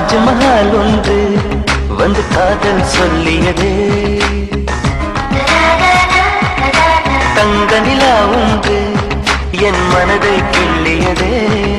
தாஜ்மஹால் ஒன்று வந்து காதல் சொல்லியதே, தங்க நிலா ஒன்று என் மனதை கிள்ளியதே.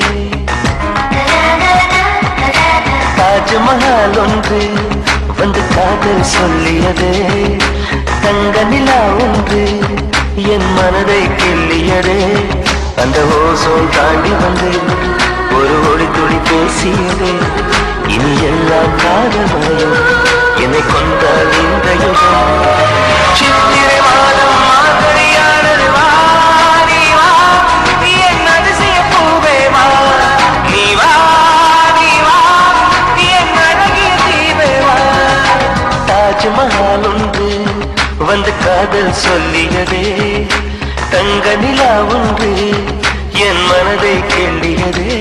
தாஜ்மஹால் ஒன்று வந்து காதல் சொல்லியதே, தங்க நிலா ஒன்று என் மனதை கிள்ளியதே. அந்த ஓசோன் தாண்டி வந்து ஒரு ஒளி துளி பேசியதே, இனி எல்லாம் காதமயம் என்னை கொண்டால் இந்த யுகம். சித்திரை மாதம் மார்கழியானது, வா நீ வா என் அதிசய பூவே வா, நீ வா நீ வா என் அழகிய தீவே வா. தாஜ்மஹால் ஒன்று வந்து காதல் சொல்லியதே, தங்க நிலா ஒன்று என் மனதை கிள்ளியதே.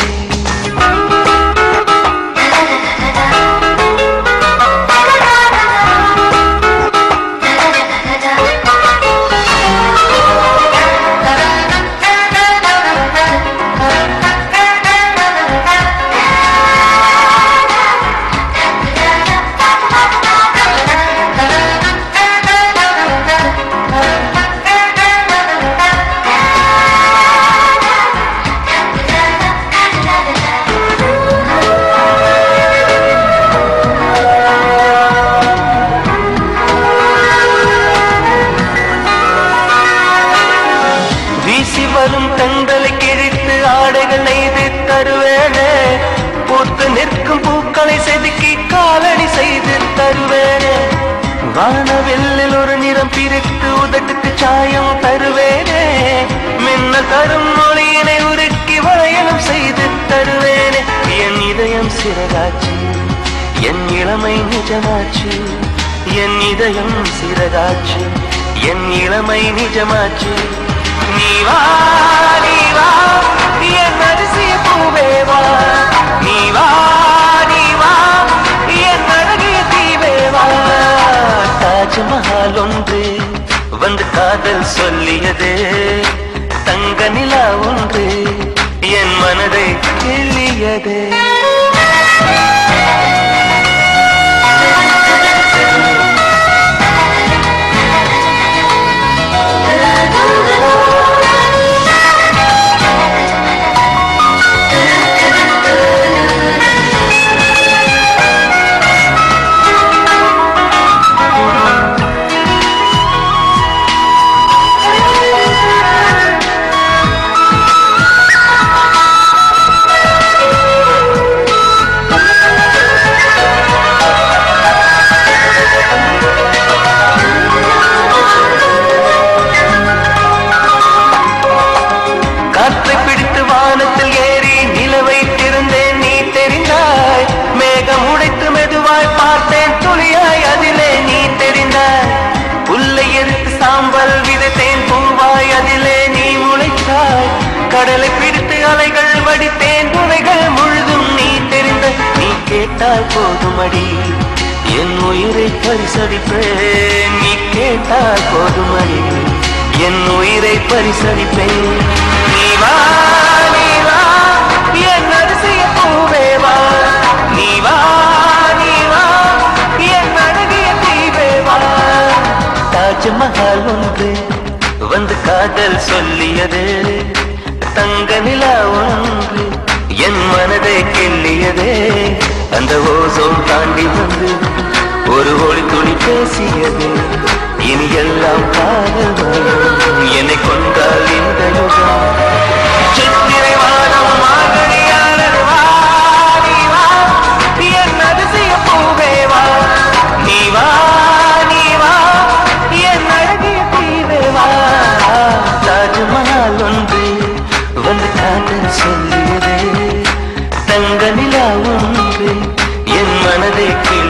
வரும் கண்களை கிழித்து ஆடைகள் நெய்து தருவேனே, பூத்து நிற்கும் பூக்களை செதுக்கி காலடி செய்து தருவேனே. வானவெல்லில் ஒரு நிறம் பிரித்து உதட்டுக்கு சாயம் தருவேனே, மின்ன தரும் மொழியினை உருக்கி வளையலும் செய்து தருவேனே. என் இதயம் சிறகாச்சு, என் இளமை நிஜமாச்சு, என் இதயம் சிறகாச்சு, என் இளமை நிஜமாச்சு. நீ வா நீ வா என் அதிசய பூவே வா, நீ வா நீ வா என் அழகிய தீவே வா. தாஜ்மஹால் ஒன்று வந்து காதல் சொல்லியதே, தங்க நிலா ஒன்று என் மனதை கிள்ளியதே. கடலை பிடித்து அலைகள் வடித்தேன், துணைகள் முழுதும் நீ தெரிந்த. நீ கேட்டால் போதுமடி என் உயிரை பரிசளிப்பேன், நீ கேட்டால் போதுமடி என் உயிரை பரிசளிப்பேன். நீ வா நீ வா என் அதிசய பூவே வா, நீ வா நீ வா என் அழகிய தீவே வா. தாஜ்மஹால் ஒன்று வந்து காதல் சொல்லியதே, தங்க நிலா ஒன்று என் மனதை கிள்ளியதே. அந்த ஓசோன் தாண்டி வந்து ஒரு ஒளி துளி பேசியது, இனி எல்லாம் காதல் என்னை கொண்டால் இந்த யுகம். சித்திரை மாதம் மார்கழியானது, வா நீ வா என் அதிசய பூவே வா, நீ வா நீ வா என் அழகிய தீவே வா. தாஜ்மஹால் ஒன்று வந்து காதல் சொல்லியதே, தங்க நிலா ஒன்று என் மனதை